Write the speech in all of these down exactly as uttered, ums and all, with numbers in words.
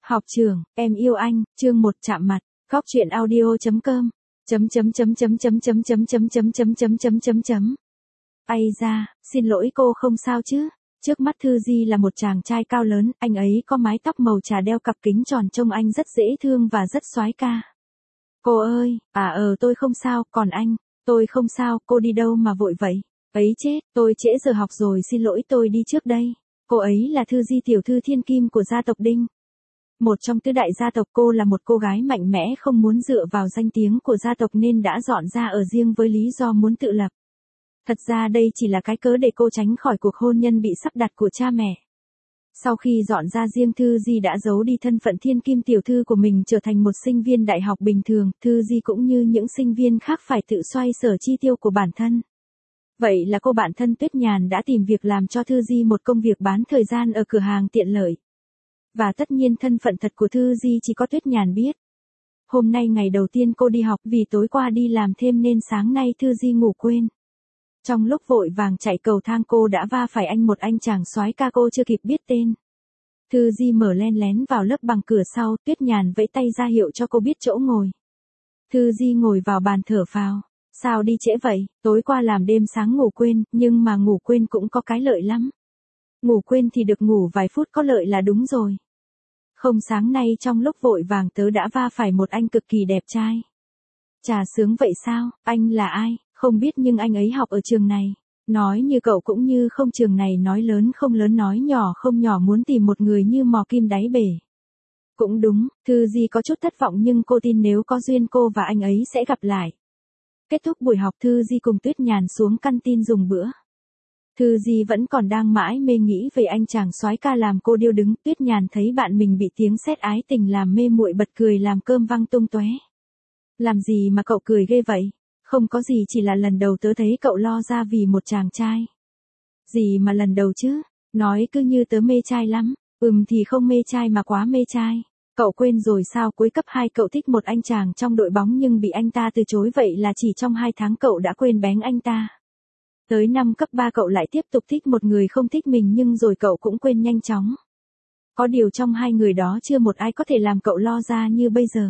Học trưởng, em yêu anh, chương một chạm mặt, góc truyện audio.com, chấm chấm chấm chấm chấm chấm chấm chấm chấm chấm chấm chấm chấm chấm. Ây da, xin lỗi cô không sao chứ? Trước mắt Thư Di là một chàng trai cao lớn, anh ấy có mái tóc màu trà đeo cặp kính tròn trông anh rất dễ thương và rất soái ca. Cô ơi, à ờ tôi không sao, còn anh, tôi không sao, cô đi đâu mà vội vậy? Ấy chết, tôi trễ giờ học rồi xin lỗi tôi đi trước đây. Cô ấy là Thư Di tiểu thư thiên kim của gia tộc Đinh. Một trong tứ đại gia tộc, cô là một cô gái mạnh mẽ không muốn dựa vào danh tiếng của gia tộc nên đã dọn ra ở riêng với lý do muốn tự lập. Thật ra đây chỉ là cái cớ để cô tránh khỏi cuộc hôn nhân bị sắp đặt của cha mẹ. Sau khi dọn ra riêng, Thư Di đã giấu đi thân phận thiên kim tiểu thư của mình, trở thành một sinh viên đại học bình thường. Thư Di cũng như những sinh viên khác phải tự xoay sở chi tiêu của bản thân. Vậy là cô bạn thân Tuyết Nhàn đã tìm việc làm cho Thư Di một công việc bán thời gian ở cửa hàng tiện lợi. Và tất nhiên thân phận thật của Thư Di chỉ có Tuyết Nhàn biết. Hôm nay ngày đầu tiên cô đi học, vì tối qua đi làm thêm nên sáng nay Thư Di ngủ quên. Trong lúc vội vàng chạy cầu thang, cô đã va phải anh một anh chàng soái ca cô chưa kịp biết tên. Thư Di mở len lén vào lớp bằng cửa sau, Tuyết Nhàn vẫy tay ra hiệu cho cô biết chỗ ngồi. Thư Di ngồi vào bàn thở phào. Sao đi trễ vậy? Tối qua làm đêm sáng ngủ quên, nhưng mà ngủ quên cũng có cái lợi lắm. Ngủ quên thì được ngủ vài phút có lợi là đúng rồi. Không, sáng nay trong lúc vội vàng tớ đã va phải một anh cực kỳ đẹp trai. Chà, sướng vậy sao? Anh là ai? Không biết, nhưng anh ấy học ở trường này. Nói như cậu cũng như không, trường này nói lớn không lớn, nói nhỏ không nhỏ, muốn tìm một người như mò kim đáy bể. Cũng đúng, Thư Di có chút thất vọng nhưng cô tin nếu có duyên cô và anh ấy sẽ gặp lại. Kết thúc buổi học, Thư Di cùng Tuyết Nhàn xuống căn tin dùng bữa. Thư Di vẫn còn đang mãi mê nghĩ về anh chàng soái ca làm cô điêu đứng. Tuyết Nhàn thấy bạn mình bị tiếng sét ái tình làm mê muội, bật cười làm cơm văng tung tóe. Làm gì mà cậu cười ghê vậy? Không có gì, chỉ là lần đầu tớ thấy cậu lo ra vì một chàng trai. Gì mà lần đầu chứ? Nói cứ như tớ mê trai lắm. Ừm thì không mê trai mà quá mê trai. Cậu quên rồi sao, cuối cấp hai cậu thích một anh chàng trong đội bóng nhưng bị anh ta từ chối, vậy là chỉ trong hai tháng cậu đã quên bén anh ta. Tới năm cấp ba cậu lại tiếp tục thích một người không thích mình nhưng rồi cậu cũng quên nhanh chóng. Có điều trong hai người đó chưa một ai có thể làm cậu lo ra như bây giờ.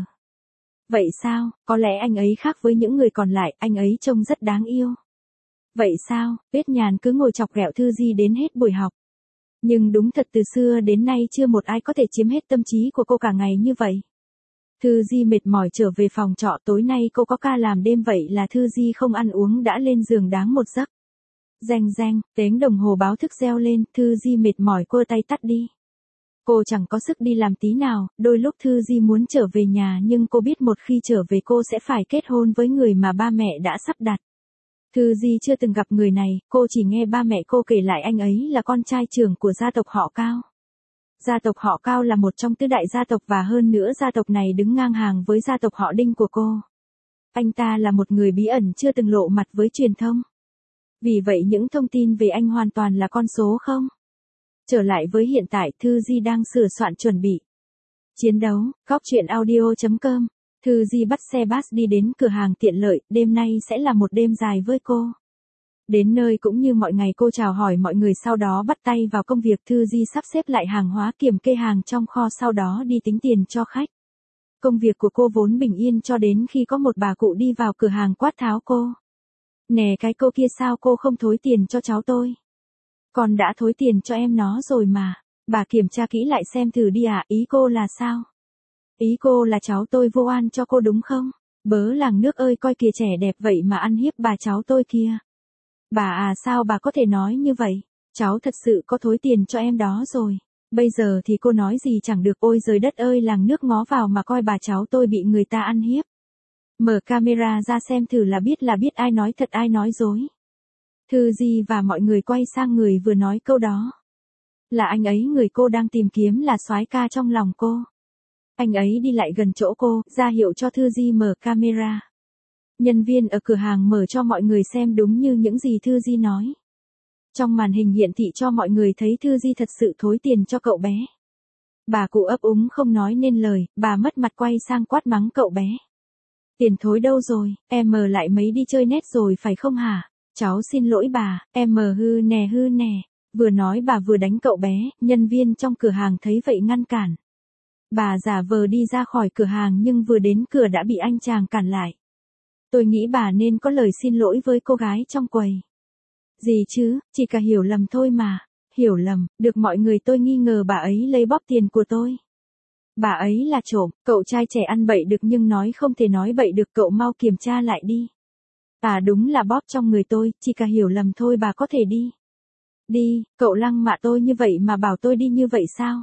Vậy sao? Có lẽ anh ấy khác với những người còn lại, anh ấy trông rất đáng yêu. Vậy sao? Tuyết Nhàn cứ ngồi chọc ghẹo Thư Di đến hết buổi học. Nhưng đúng thật, từ xưa đến nay chưa một ai có thể chiếm hết tâm trí của cô cả ngày như vậy. Thư Di mệt mỏi trở về phòng trọ, tối nay cô có ca làm đêm, vậy là Thư Di không ăn uống đã lên giường đáng một giấc. Reng reng, tiếng đồng hồ báo thức reo lên, Thư Di mệt mỏi quơ tay tắt đi. Cô chẳng có sức đi làm tí nào, đôi lúc Thư Di muốn trở về nhà nhưng cô biết một khi trở về cô sẽ phải kết hôn với người mà ba mẹ đã sắp đặt. Thư Di chưa từng gặp người này, cô chỉ nghe ba mẹ cô kể lại anh ấy là con trai trưởng của gia tộc họ Cao. Gia tộc họ Cao là một trong tứ đại gia tộc và hơn nữa gia tộc này đứng ngang hàng với gia tộc họ Đinh của cô. Anh ta là một người bí ẩn chưa từng lộ mặt với truyền thông. Vì vậy những thông tin về anh hoàn toàn là con số không. Trở lại với hiện tại, Thư Di đang sửa soạn chuẩn bị chiến đấu. Góc truyện audio.com. Thư Di bắt xe bus đi đến cửa hàng tiện lợi, đêm nay sẽ là một đêm dài với cô. Đến nơi cũng như mọi ngày, cô chào hỏi mọi người sau đó bắt tay vào công việc. Thư Di sắp xếp lại hàng hóa, kiểm kê hàng trong kho, sau đó đi tính tiền cho khách. Công việc của cô vốn bình yên cho đến khi có một bà cụ đi vào cửa hàng quát tháo cô. Nè cái cô kia, sao cô không thối tiền cho cháu tôi? Con đã thối tiền cho em nó rồi mà. Bà kiểm tra kỹ lại xem thử đi ạ, à, ý cô là sao? Ý cô là cháu tôi vô oan cho cô đúng không? Bớ làng nước ơi, coi kìa, trẻ đẹp vậy mà ăn hiếp bà cháu tôi kia. Bà à, sao bà có thể nói như vậy? Cháu thật sự có thối tiền cho em đó rồi. Bây giờ thì cô nói gì chẳng được, ôi giời đất ơi, làng nước ngó vào mà coi, bà cháu tôi bị người ta ăn hiếp. Mở camera ra xem thử là biết là biết ai nói thật ai nói dối. Thư Di và mọi người quay sang người vừa nói câu đó. Là anh ấy, người cô đang tìm kiếm là soái ca trong lòng cô. Anh ấy đi lại gần chỗ cô, ra hiệu cho Thư Di mở camera. Nhân viên ở cửa hàng mở cho mọi người xem đúng như những gì Thư Di nói. Trong màn hình hiển thị cho mọi người thấy Thư Di thật sự thối tiền cho cậu bé. Bà cụ ấp úng không nói nên lời, bà mất mặt quay sang quát mắng cậu bé. Tiền thối đâu rồi, em mờ lại mấy đi chơi net rồi phải không hả? Cháu xin lỗi bà, em mờ hư nè hư nè. Vừa nói bà vừa đánh cậu bé, nhân viên trong cửa hàng thấy vậy ngăn cản. Bà giả vờ đi ra khỏi cửa hàng nhưng vừa đến cửa đã bị anh chàng cản lại. Tôi nghĩ bà nên có lời xin lỗi với cô gái trong quầy. Gì chứ, chỉ cả hiểu lầm thôi mà. Hiểu lầm, được mọi người tôi nghi ngờ bà ấy lấy bóp tiền của tôi. Bà ấy là trộm, cậu trai trẻ ăn bậy được nhưng nói không thể nói bậy được, cậu mau kiểm tra lại đi. À đúng là bóp trong người tôi, chỉ cả hiểu lầm thôi, bà có thể đi. Đi, cậu lăng mạ tôi như vậy mà bảo tôi đi như vậy sao?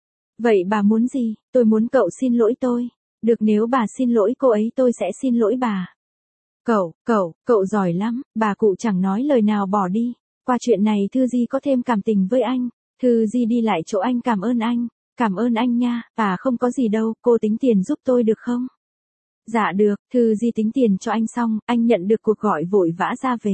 Vậy bà muốn gì? Tôi muốn cậu xin lỗi tôi. Được, nếu bà xin lỗi cô ấy tôi sẽ xin lỗi bà. Cậu, cậu, cậu giỏi lắm, bà cụ chẳng nói lời nào bỏ đi. Qua chuyện này Thư Di có thêm cảm tình với anh. Thư Di đi lại chỗ anh, cảm ơn anh. Cảm ơn anh nha, à không có gì đâu, cô tính tiền giúp tôi được không? Dạ được, Thư Di tính tiền cho anh xong, anh nhận được cuộc gọi vội vã ra về.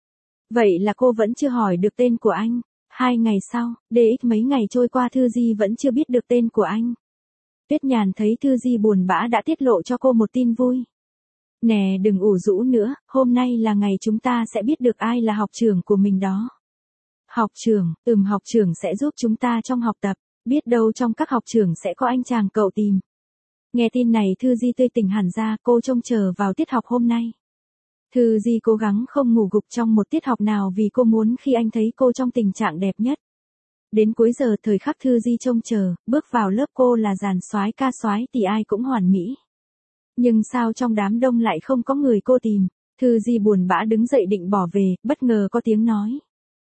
Vậy là cô vẫn chưa hỏi được tên của anh. Hai ngày sau, đê ích mấy ngày trôi qua Thư Di vẫn chưa biết được tên của anh. Tuyết Nhàn thấy Thư Di buồn bã đã tiết lộ cho cô một tin vui. Nè đừng ủ rũ nữa, hôm nay là ngày chúng ta sẽ biết được ai là học trưởng của mình đó. Học trưởng, ừm học trưởng sẽ giúp chúng ta trong học tập, biết đâu trong các học trưởng sẽ có anh chàng cậu tìm. Nghe tin này Thư Di tươi tỉnh hẳn ra, cô trông chờ vào tiết học hôm nay. Thư Di cố gắng không ngủ gục trong một tiết học nào vì cô muốn khi anh thấy cô trong tình trạng đẹp nhất. Đến cuối giờ thời khắc Thư Di trông chờ, bước vào lớp cô là dàn soái ca soái thì ai cũng hoàn mỹ. Nhưng sao trong đám đông lại không có người cô tìm? Thư Di buồn bã đứng dậy định bỏ về, bất ngờ có tiếng nói.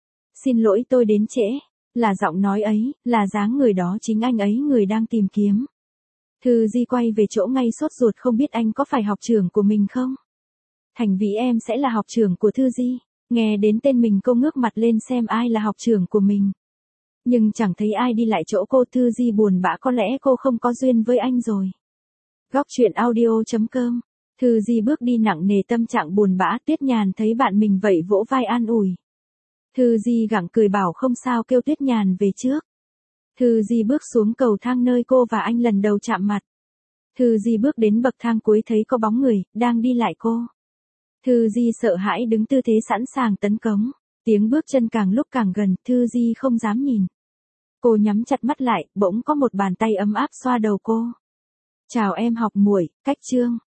Xin lỗi tôi đến trễ. Là giọng nói ấy, là dáng người đó chính anh ấy người đang tìm kiếm. Thư Di quay về chỗ ngay sốt ruột không biết anh có phải học trưởng của mình không? Thành Vĩ em sẽ là học trưởng của Thư Di. Nghe đến tên mình cô ngước mặt lên xem ai là học trưởng của mình. Nhưng chẳng thấy ai đi lại chỗ cô. Thư Di buồn bã, có lẽ cô không có duyên với anh rồi. Góc truyện audio chấm com. Thư Di bước đi nặng nề, tâm trạng buồn bã. Tuyết Nhàn thấy bạn mình vậy vỗ vai an ủi. Thư Di gặng cười bảo không sao, kêu Tuyết Nhàn về trước. Thư Di bước xuống cầu thang nơi cô và anh lần đầu chạm mặt. Thư Di bước đến bậc thang cuối thấy có bóng người, đang đi lại cô. Thư Di sợ hãi đứng tư thế sẵn sàng tấn công. Tiếng bước chân càng lúc càng gần, Thư Di không dám nhìn. Cô nhắm chặt mắt lại, bỗng có một bàn tay ấm áp xoa đầu cô. Chào em học muội, Cách Trương.